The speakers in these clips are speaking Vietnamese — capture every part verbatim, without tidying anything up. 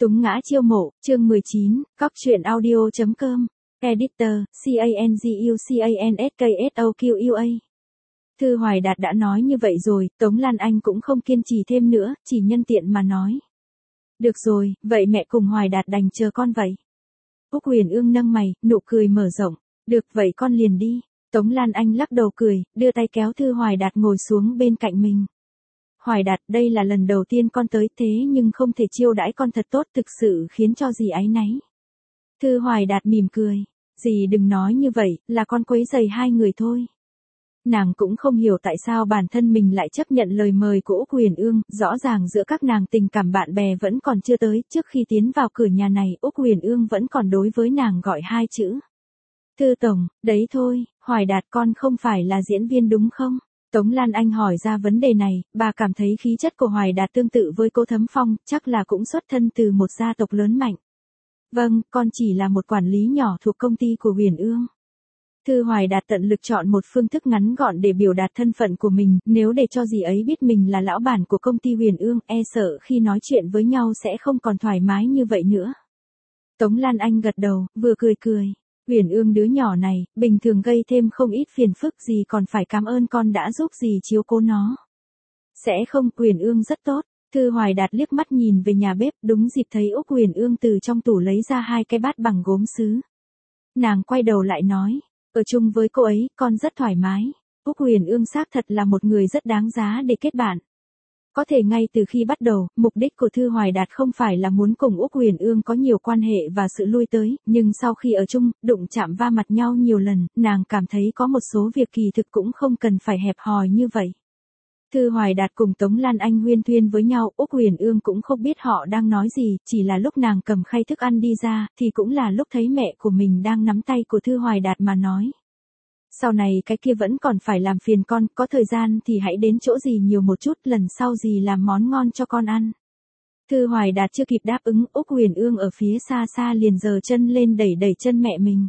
Túng ngã chiêu mộ, chương mười chín, cóc truyện audio.com, Editor, C A N G U C A N S K S O Q U A. Thư Hoài Đạt đã nói như vậy rồi, Tống Lan Anh cũng không kiên trì thêm nữa, chỉ nhân tiện mà nói. Được rồi, vậy mẹ cùng Hoài Đạt đành chờ con vậy. Úc Huyền Ương nâng mày, nụ cười mở rộng. Được vậy con liền đi. Tống Lan Anh lắc đầu cười, đưa tay kéo Thư Hoài Đạt ngồi xuống bên cạnh mình. Hoài Đạt, đây là lần đầu tiên con tới thế nhưng không thể chiêu đãi con thật tốt, thực sự khiến cho dì áy náy. Thư Hoài Đạt mỉm cười. Dì đừng nói như vậy, là con quấy rầy hai người thôi. Nàng cũng không hiểu tại sao bản thân mình lại chấp nhận lời mời của Úc Huyền Ương, rõ ràng giữa các nàng tình cảm bạn bè vẫn còn chưa tới, trước khi tiến vào cửa nhà này, Úc Huyền Ương vẫn còn đối với nàng gọi hai chữ. Thư Tổng, đấy thôi, Hoài Đạt con không phải là diễn viên đúng không? Tống Lan Anh hỏi ra vấn đề này, bà cảm thấy khí chất của Hoài Đạt tương tự với cô Thấm Phong, chắc là cũng xuất thân từ một gia tộc lớn mạnh. Vâng, con chỉ là một quản lý nhỏ thuộc công ty của Huyền Ương. Thư Hoài Đạt tận lực chọn một phương thức ngắn gọn để biểu đạt thân phận của mình, nếu để cho dì ấy biết mình là lão bản của công ty Huyền Ương, e sợ khi nói chuyện với nhau sẽ không còn thoải mái như vậy nữa. Tống Lan Anh gật đầu, vừa cười cười. Huyền Ương đứa nhỏ này, bình thường gây thêm không ít phiền phức, gì còn phải cảm ơn con đã giúp dì chiếu cố nó. Sẽ không, Huyền Ương rất tốt. Thư Hoài Đạt liếc mắt nhìn về nhà bếp, đúng dịp thấy Úc Huyền Ương từ trong tủ lấy ra hai cái bát bằng gốm sứ. Nàng quay đầu lại nói, ở chung với cô ấy, con rất thoải mái. Úc Huyền Ương xác thật là một người rất đáng giá để kết bạn. Có thể ngay từ khi bắt đầu, mục đích của Thư Hoài Đạt không phải là muốn cùng Úc Huyền Ương có nhiều quan hệ và sự lui tới, nhưng sau khi ở chung, đụng chạm va mặt nhau nhiều lần, nàng cảm thấy có một số việc kỳ thực cũng không cần phải hẹp hòi như vậy. Thư Hoài Đạt cùng Tống Lan Anh huyên thuyên với nhau, Úc Huyền Ương cũng không biết họ đang nói gì, chỉ là lúc nàng cầm khay thức ăn đi ra, thì cũng là lúc thấy mẹ của mình đang nắm tay của Thư Hoài Đạt mà nói. Sau này cái kia vẫn còn phải làm phiền con, có thời gian thì hãy đến chỗ dì nhiều một chút, lần sau dì làm món ngon cho con ăn. Thư Hoài Đạt chưa kịp đáp ứng, Úc Huyền Ương ở phía xa xa liền giơ chân lên đẩy đẩy chân mẹ mình.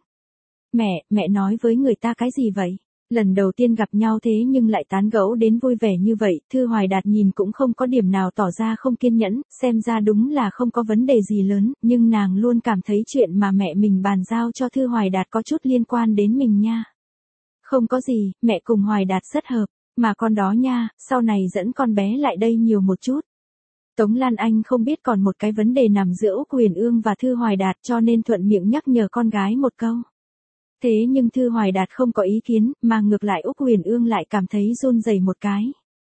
Mẹ, mẹ nói với người ta cái gì vậy? Lần đầu tiên gặp nhau thế nhưng lại tán gẫu đến vui vẻ như vậy, Thư Hoài Đạt nhìn cũng không có điểm nào tỏ ra không kiên nhẫn, xem ra đúng là không có vấn đề gì lớn, nhưng nàng luôn cảm thấy chuyện mà mẹ mình bàn giao cho Thư Hoài Đạt có chút liên quan đến mình nha. Không có gì, mẹ cùng Hoài Đạt rất hợp, mà con đó nha, sau này dẫn con bé lại đây nhiều một chút. Tống Lan Anh không biết còn một cái vấn đề nằm giữa Úc Huyền Ương và Thư Hoài Đạt cho nên thuận miệng nhắc nhở con gái một câu. Thế nhưng Thư Hoài Đạt không có ý kiến, mà ngược lại Úc Huyền Ương lại cảm thấy run rẩy một cái.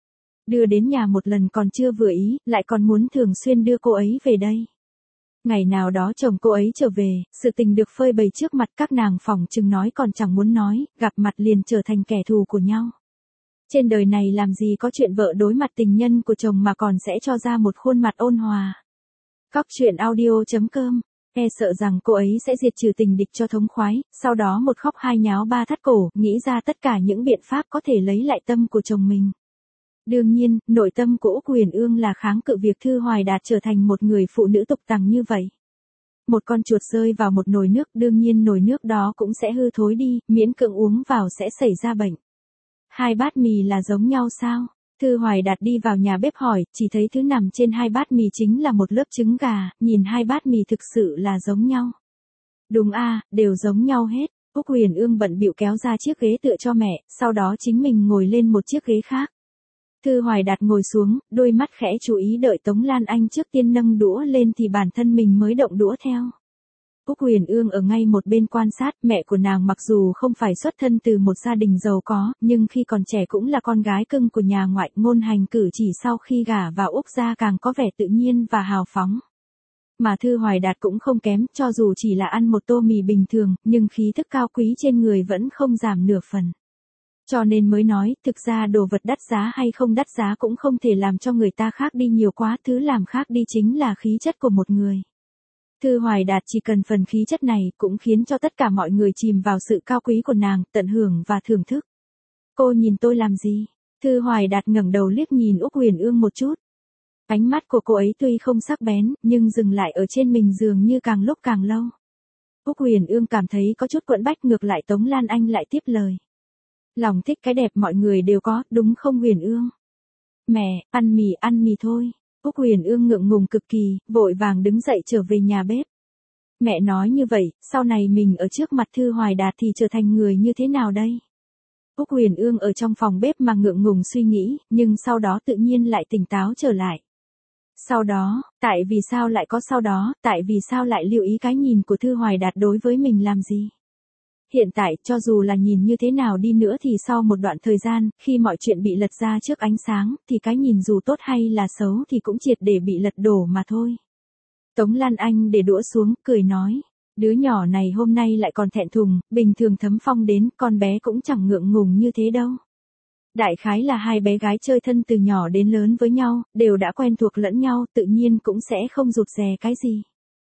Đưa đến nhà một lần còn chưa vừa ý, lại còn muốn thường xuyên đưa cô ấy về đây. Ngày nào đó chồng cô ấy trở về, sự tình được phơi bày trước mặt các nàng phỏng chừng nói còn chẳng muốn nói, gặp mặt liền trở thành kẻ thù của nhau. Trên đời này làm gì có chuyện vợ đối mặt tình nhân của chồng mà còn sẽ cho ra một khuôn mặt ôn hòa. Cóc truyện audio.com, e sợ rằng cô ấy sẽ diệt trừ tình địch cho thống khoái, sau đó một khóc hai nháo ba thắt cổ, nghĩ ra tất cả những biện pháp có thể lấy lại tâm của chồng mình. Đương nhiên, nội tâm của Úc Huyền Ương là kháng cự việc Thư Hoài Đạt trở thành một người phụ nữ tục tằng như vậy. Một con chuột rơi vào một nồi nước, đương nhiên nồi nước đó cũng sẽ hư thối đi, miễn cưỡng uống vào sẽ xảy ra bệnh. Hai bát mì là giống nhau sao? Thư Hoài Đạt đi vào nhà bếp hỏi, chỉ thấy thứ nằm trên hai bát mì chính là một lớp trứng gà, nhìn hai bát mì thực sự là giống nhau. Đúng a, đều giống nhau hết. Úc Huyền Ương bận bịu kéo ra chiếc ghế tựa cho mẹ, sau đó chính mình ngồi lên một chiếc ghế khác. Thư Hoài Đạt ngồi xuống, đôi mắt khẽ chú ý đợi Tống Lan Anh trước tiên nâng đũa lên thì bản thân mình mới động đũa theo. Úc Huyền Ương ở ngay một bên quan sát, mẹ của nàng mặc dù không phải xuất thân từ một gia đình giàu có, nhưng khi còn trẻ cũng là con gái cưng của nhà ngoại, ngôn hành cử chỉ sau khi gả vào Úc gia càng có vẻ tự nhiên và hào phóng. Mà Thư Hoài Đạt cũng không kém, cho dù chỉ là ăn một tô mì bình thường, nhưng khí thức cao quý trên người vẫn không giảm nửa phần. Cho nên mới nói, thực ra đồ vật đắt giá hay không đắt giá cũng không thể làm cho người ta khác đi nhiều quá, thứ làm khác đi chính là khí chất của một người. Thư Hoài Đạt chỉ cần phần khí chất này cũng khiến cho tất cả mọi người chìm vào sự cao quý của nàng, tận hưởng và thưởng thức. Cô nhìn tôi làm gì? Thư Hoài Đạt ngẩng đầu liếc nhìn Úc Huyền Ương một chút. Ánh mắt của cô ấy tuy không sắc bén, nhưng dừng lại ở trên mình dường như càng lúc càng lâu. Úc Huyền Ương cảm thấy có chút quẫn bách, ngược lại Tống Lan Anh lại tiếp lời. Lòng thích cái đẹp mọi người đều có, đúng không Huyền Ương? Mẹ, ăn mì ăn mì thôi. Úc Huyền Ương ngượng ngùng cực kỳ, vội vàng đứng dậy trở về nhà bếp. Mẹ nói như vậy, sau này mình ở trước mặt Thư Hoài Đạt thì trở thành người như thế nào đây? Úc Huyền Ương ở trong phòng bếp mà ngượng ngùng suy nghĩ, nhưng sau đó tự nhiên lại tỉnh táo trở lại. Sau đó, tại vì sao lại có sau đó, tại vì sao lại lưu ý cái nhìn của Thư Hoài Đạt đối với mình làm gì? Hiện tại, cho dù là nhìn như thế nào đi nữa thì sau một đoạn thời gian, khi mọi chuyện bị lật ra trước ánh sáng, thì cái nhìn dù tốt hay là xấu thì cũng triệt để bị lật đổ mà thôi. Tống Lan Anh để đũa xuống, cười nói. Đứa nhỏ này hôm nay lại còn thẹn thùng, bình thường Thấm Phong đến, con bé cũng chẳng ngượng ngùng như thế đâu. Đại khái là hai bé gái chơi thân từ nhỏ đến lớn với nhau, đều đã quen thuộc lẫn nhau, tự nhiên cũng sẽ không rụt rè cái gì.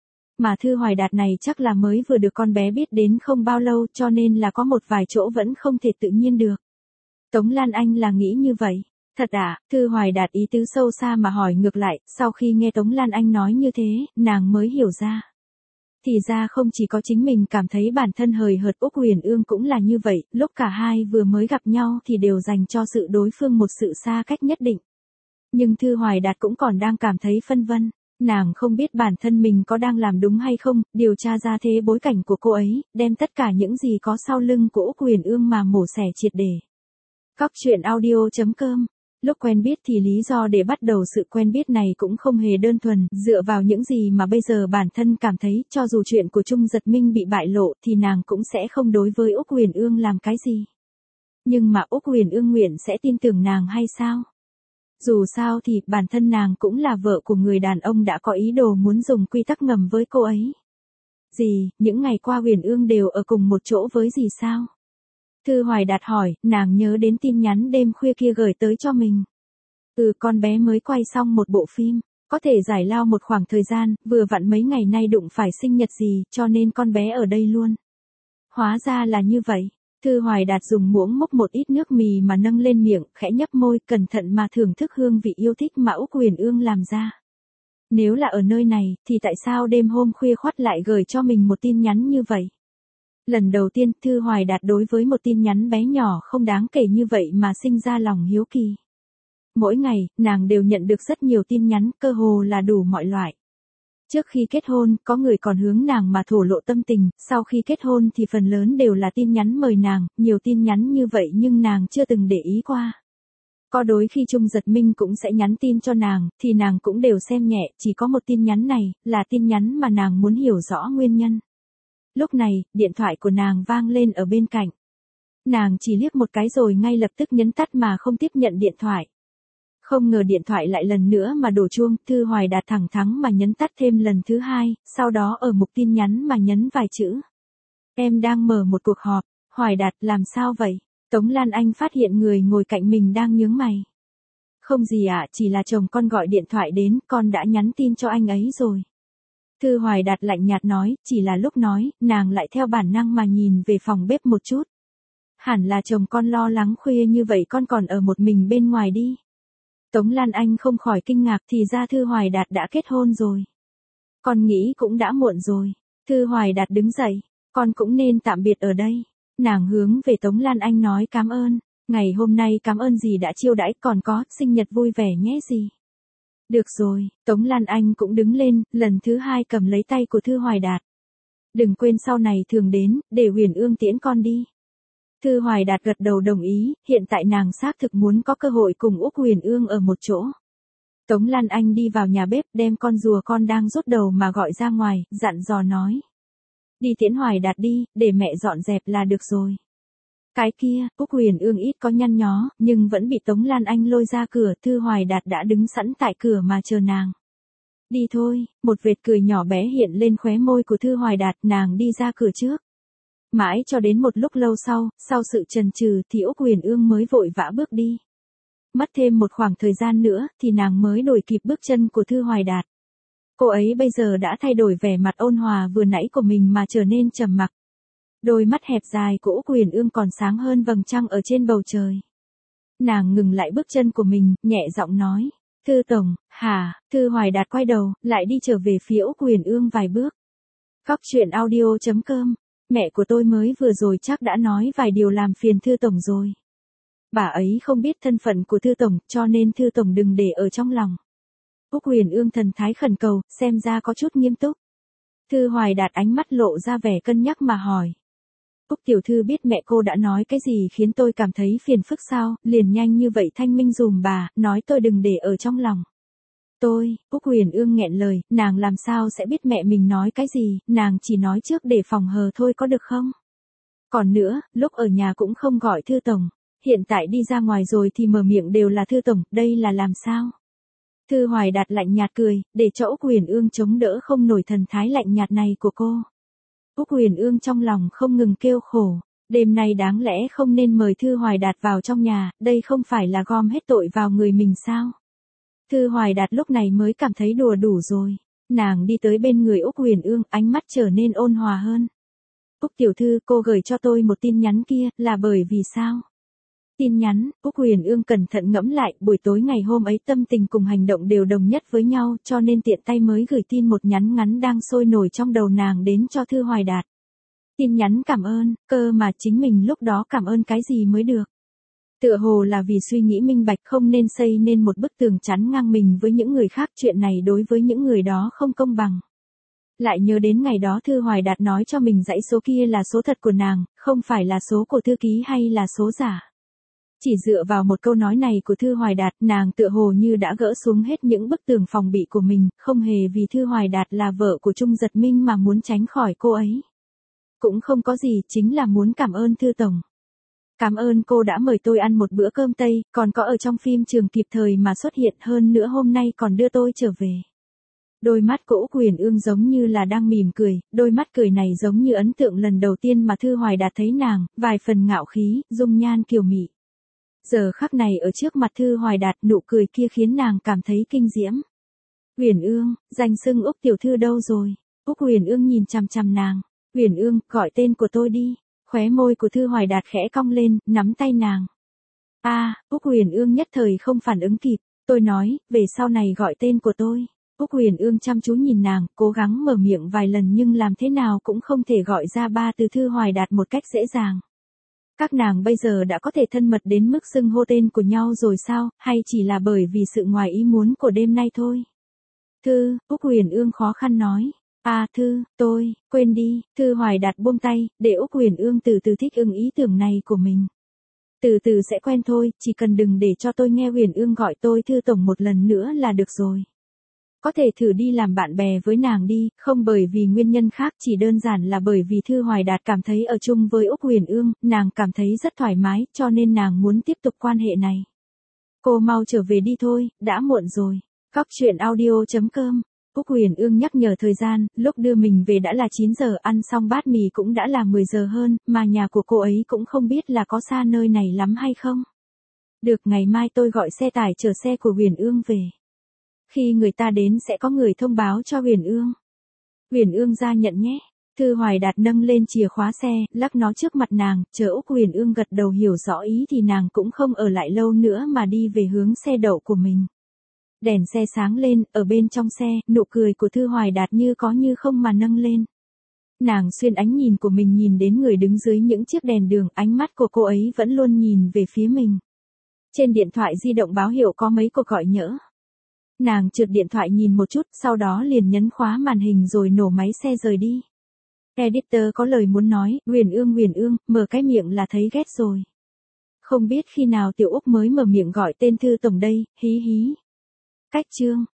Mà Thư Hoài Đạt này chắc là mới vừa được con bé biết đến không bao lâu, cho nên là có một vài chỗ vẫn không thể tự nhiên được. Tống Lan Anh là nghĩ như vậy. Thật à, Thư Hoài Đạt ý tứ sâu xa mà hỏi ngược lại, sau khi nghe Tống Lan Anh nói như thế, nàng mới hiểu ra. Thì ra không chỉ có chính mình cảm thấy bản thân hời hợt, Úc Huyền Ương cũng là như vậy, lúc cả hai vừa mới gặp nhau thì đều dành cho sự đối phương một sự xa cách nhất định. Nhưng Thư Hoài Đạt cũng còn đang cảm thấy phân vân, nàng không biết bản thân mình có đang làm đúng hay không, điều tra ra thế bối cảnh của cô ấy, đem tất cả những gì có sau lưng của Úc Huyền Ương mà mổ xẻ triệt để. Cóc truyện audio chấm com. Lúc quen biết thì lý do để bắt đầu sự quen biết này cũng không hề đơn thuần, dựa vào những gì mà bây giờ bản thân cảm thấy, cho dù chuyện của Trung Giật Minh bị bại lộ thì nàng cũng sẽ không đối với Úc Huyền Ương làm cái gì. Nhưng mà Úc Huyền Ương nguyện sẽ tin tưởng nàng hay sao? Dù sao thì bản thân nàng cũng là vợ của người đàn ông đã có ý đồ muốn dùng quy tắc ngầm với cô ấy. Gì, những ngày qua Huyền Ương đều ở cùng một chỗ với gì sao? Thư Hoài Đạt hỏi, nàng nhớ đến tin nhắn đêm khuya kia gửi tới cho mình. Ừ, con bé mới quay xong một bộ phim, có thể giải lao một khoảng thời gian, vừa vặn mấy ngày nay đụng phải sinh nhật gì, cho nên con bé ở đây luôn. Hóa ra là như vậy. Thư Hoài Đạt dùng muỗng múc một ít nước mì mà nâng lên miệng, khẽ nhấp môi, cẩn thận mà thưởng thức hương vị yêu thích mà Úc Huyền Ương làm ra. Nếu là ở nơi này, thì tại sao đêm hôm khuya khoắt lại gửi cho mình một tin nhắn như vậy? Lần đầu tiên, Thư Hoài Đạt đối với một tin nhắn bé nhỏ không đáng kể như vậy mà sinh ra lòng hiếu kỳ. Mỗi ngày, nàng đều nhận được rất nhiều tin nhắn, cơ hồ là đủ mọi loại. Trước khi kết hôn, có người còn hướng nàng mà thổ lộ tâm tình, sau khi kết hôn thì phần lớn đều là tin nhắn mời nàng, nhiều tin nhắn như vậy nhưng nàng chưa từng để ý qua. Có đôi khi Trung Giật Minh cũng sẽ nhắn tin cho nàng, thì nàng cũng đều xem nhẹ, chỉ có một tin nhắn này, là tin nhắn mà nàng muốn hiểu rõ nguyên nhân. Lúc này, điện thoại của nàng vang lên ở bên cạnh. Nàng chỉ liếc một cái rồi ngay lập tức nhấn tắt mà không tiếp nhận điện thoại. Không ngờ điện thoại lại lần nữa mà đổ chuông, Thư Hoài Đạt thẳng thắn mà nhấn tắt thêm lần thứ hai, sau đó ở mục tin nhắn mà nhấn vài chữ. Em đang mở một cuộc họp. Hoài Đạt, làm sao vậy? Tống Lan Anh phát hiện người ngồi cạnh mình đang nhướng mày. Không gì ạ, à, chỉ là chồng con gọi điện thoại đến, con đã nhắn tin cho anh ấy rồi. Thư Hoài Đạt lạnh nhạt nói, chỉ là lúc nói, nàng lại theo bản năng mà nhìn về phòng bếp một chút. Hẳn là chồng con lo lắng khuya như vậy con còn ở một mình bên ngoài đi. Tống Lan Anh không khỏi kinh ngạc, thì ra Thư Hoài Đạt đã kết hôn rồi. Con nghĩ cũng đã muộn rồi. Thư Hoài Đạt đứng dậy, con cũng nên tạm biệt ở đây. Nàng hướng về Tống Lan Anh nói cảm ơn, ngày hôm nay cảm ơn gì đã chiêu đãi, còn có, sinh nhật vui vẻ nhé gì. Được rồi, Tống Lan Anh cũng đứng lên, lần thứ hai cầm lấy tay của Thư Hoài Đạt. Đừng quên sau này thường đến, để Huyền Ương tiễn con đi. Thư Hoài Đạt gật đầu đồng ý, hiện tại nàng xác thực muốn có cơ hội cùng Úc Huyền Ương ở một chỗ. Tống Lan Anh đi vào nhà bếp, đem con rùa con đang rút đầu mà gọi ra ngoài, dặn dò nói. Đi tiễn Hoài Đạt đi, để mẹ dọn dẹp là được rồi. Cái kia, Úc Huyền Ương ít có nhăn nhó, nhưng vẫn bị Tống Lan Anh lôi ra cửa, Thư Hoài Đạt đã đứng sẵn tại cửa mà chờ nàng. Đi thôi, một vệt cười nhỏ bé hiện lên khóe môi của Thư Hoài Đạt, nàng đi ra cửa trước. Mãi cho đến một lúc lâu sau, sau sự chần chừ thì Úc Huyền Ương mới vội vã bước đi. Mất thêm một khoảng thời gian nữa thì nàng mới đuổi kịp bước chân của Thư Hoài Đạt. Cô ấy bây giờ đã thay đổi vẻ mặt ôn hòa vừa nãy của mình mà trở nên trầm mặc. Đôi mắt hẹp dài của Úc Huyền Ương còn sáng hơn vầng trăng ở trên bầu trời. Nàng ngừng lại bước chân của mình, nhẹ giọng nói. Thư Tổng, hả? Thư Hoài Đạt quay đầu, lại đi trở về phía Úc Huyền Ương vài bước. Cóc truyện audio chấm com. Mẹ của tôi mới vừa rồi chắc đã nói vài điều làm phiền Thư Tổng rồi. Bà ấy không biết thân phận của Thư Tổng, cho nên Thư Tổng đừng để ở trong lòng. Úc Huyền Ương thần thái khẩn cầu, xem ra có chút nghiêm túc. Thư Hoài Đạt ánh mắt lộ ra vẻ cân nhắc mà hỏi. Úc tiểu thư biết mẹ cô đã nói cái gì khiến tôi cảm thấy phiền phức sao, liền nhanh như vậy thanh minh dùm bà, nói tôi đừng để ở trong lòng. Tôi, Úc Huyền Ương nghẹn lời, nàng làm sao sẽ biết mẹ mình nói cái gì, nàng chỉ nói trước để phòng hờ thôi có được không? Còn nữa, lúc ở nhà cũng không gọi Thư Tổng, hiện tại đi ra ngoài rồi thì mở miệng đều là Thư Tổng, đây là làm sao? Thư Hoài Đạt lạnh nhạt cười, để cho Úc Huyền Ương chống đỡ không nổi thần thái lạnh nhạt này của cô. Úc Huyền Ương trong lòng không ngừng kêu khổ, đêm nay đáng lẽ không nên mời Thư Hoài Đạt vào trong nhà, đây không phải là gom hết tội vào người mình sao? Thư Hoài Đạt lúc này mới cảm thấy đùa đủ rồi, nàng đi tới bên người Úc Huyền Ương, ánh mắt trở nên ôn hòa hơn. Úc tiểu thư, cô gửi cho tôi một tin nhắn kia, là bởi vì sao? Tin nhắn, Úc Huyền Ương cẩn thận ngẫm lại, buổi tối ngày hôm ấy tâm tình cùng hành động đều đồng nhất với nhau, cho nên tiện tay mới gửi tin một nhắn ngắn đang sôi nổi trong đầu nàng đến cho Thư Hoài Đạt. Tin nhắn cảm ơn, cơ mà chính mình lúc đó cảm ơn cái gì mới được. Tựa hồ là vì suy nghĩ minh bạch không nên xây nên một bức tường chắn ngang mình với những người khác, chuyện này đối với những người đó không công bằng. Lại nhớ đến ngày đó Thư Hoài Đạt nói cho mình dãy số kia là số thật của nàng, không phải là số của thư ký hay là số giả. Chỉ dựa vào một câu nói này của Thư Hoài Đạt, nàng tựa hồ như đã gỡ xuống hết những bức tường phòng bị của mình, không hề vì Thư Hoài Đạt là vợ của Trung Giật Minh mà muốn tránh khỏi cô ấy. Cũng không có gì, chính là muốn cảm ơn Thư Tổng. Cảm ơn cô đã mời tôi ăn một bữa cơm Tây, còn có ở trong phim trường kịp thời mà xuất hiện, hơn nữa hôm nay còn đưa tôi trở về. Đôi mắt của Úc Huyền Ương giống như là đang mỉm cười, đôi mắt cười này giống như ấn tượng lần đầu tiên mà Thư Hoài Đạt thấy nàng, vài phần ngạo khí, dung nhan kiều mị. Giờ khắc này ở trước mặt Thư Hoài Đạt, nụ cười kia khiến nàng cảm thấy kinh diễm. Huyền Ương, danh xưng Úc tiểu thư đâu rồi? Úc Huyền Ương nhìn chằm chằm nàng. Huyền Ương, gọi tên của tôi đi. Khóe môi của Thư Hoài Đạt khẽ cong lên, nắm tay nàng. A, à, Úc Huyền Ương nhất thời không phản ứng kịp. Tôi nói, về sau này gọi tên của tôi. Úc Huyền Ương chăm chú nhìn nàng, cố gắng mở miệng vài lần nhưng làm thế nào cũng không thể gọi ra ba từ Thư Hoài Đạt một cách dễ dàng. Các nàng bây giờ đã có thể thân mật đến mức xưng hô tên của nhau rồi sao, hay chỉ là bởi vì sự ngoài ý muốn của đêm nay thôi? Thư, Úc Huyền Ương khó khăn nói. À Thư, tôi, quên đi, Thư Hoài Đạt buông tay, để Úc Huyền Ương từ từ thích ứng ý tưởng này của mình. Từ từ sẽ quen thôi, chỉ cần đừng để cho tôi nghe Huyền Ương gọi tôi Thư Tổng một lần nữa là được rồi. Có thể thử đi làm bạn bè với nàng đi, không bởi vì nguyên nhân khác, chỉ đơn giản là bởi vì Thư Hoài Đạt cảm thấy ở chung với Úc Huyền Ương, nàng cảm thấy rất thoải mái, cho nên nàng muốn tiếp tục quan hệ này. Cô mau trở về đi thôi, đã muộn rồi. Cóc truyện audio chấm com. Úc Huyền Ương nhắc nhở thời gian, lúc đưa mình về đã là chín giờ, ăn xong bát mì cũng đã là mười giờ hơn, mà nhà của cô ấy cũng không biết là có xa nơi này lắm hay không. Được, ngày mai tôi gọi xe tải chở xe của Huyền Ương về. Khi người ta đến sẽ có người thông báo cho Huyền Ương. Huyền Ương ra nhận nhé. Thư Hoài Đạt nâng lên chìa khóa xe, lắc nó trước mặt nàng, chờ Úc Huyền Ương gật đầu hiểu rõ ý thì nàng cũng không ở lại lâu nữa mà đi về hướng xe đậu của mình. Đèn xe sáng lên, ở bên trong xe, nụ cười của Thư Hoài Đạt như có như không mà nâng lên. Nàng xuyên ánh nhìn của mình nhìn đến người đứng dưới những chiếc đèn đường, ánh mắt của cô ấy vẫn luôn nhìn về phía mình. Trên điện thoại di động báo hiệu có mấy cuộc gọi nhỡ. Nàng trượt điện thoại nhìn một chút, sau đó liền nhấn khóa màn hình rồi nổ máy xe rời đi. Editor có lời muốn nói, Huyền Ương Huyền Ương, mở cái miệng là thấy ghét rồi. Không biết khi nào Tiểu Úc mới mở miệng gọi tên Thư Tổng đây, hí hí. Cách chương.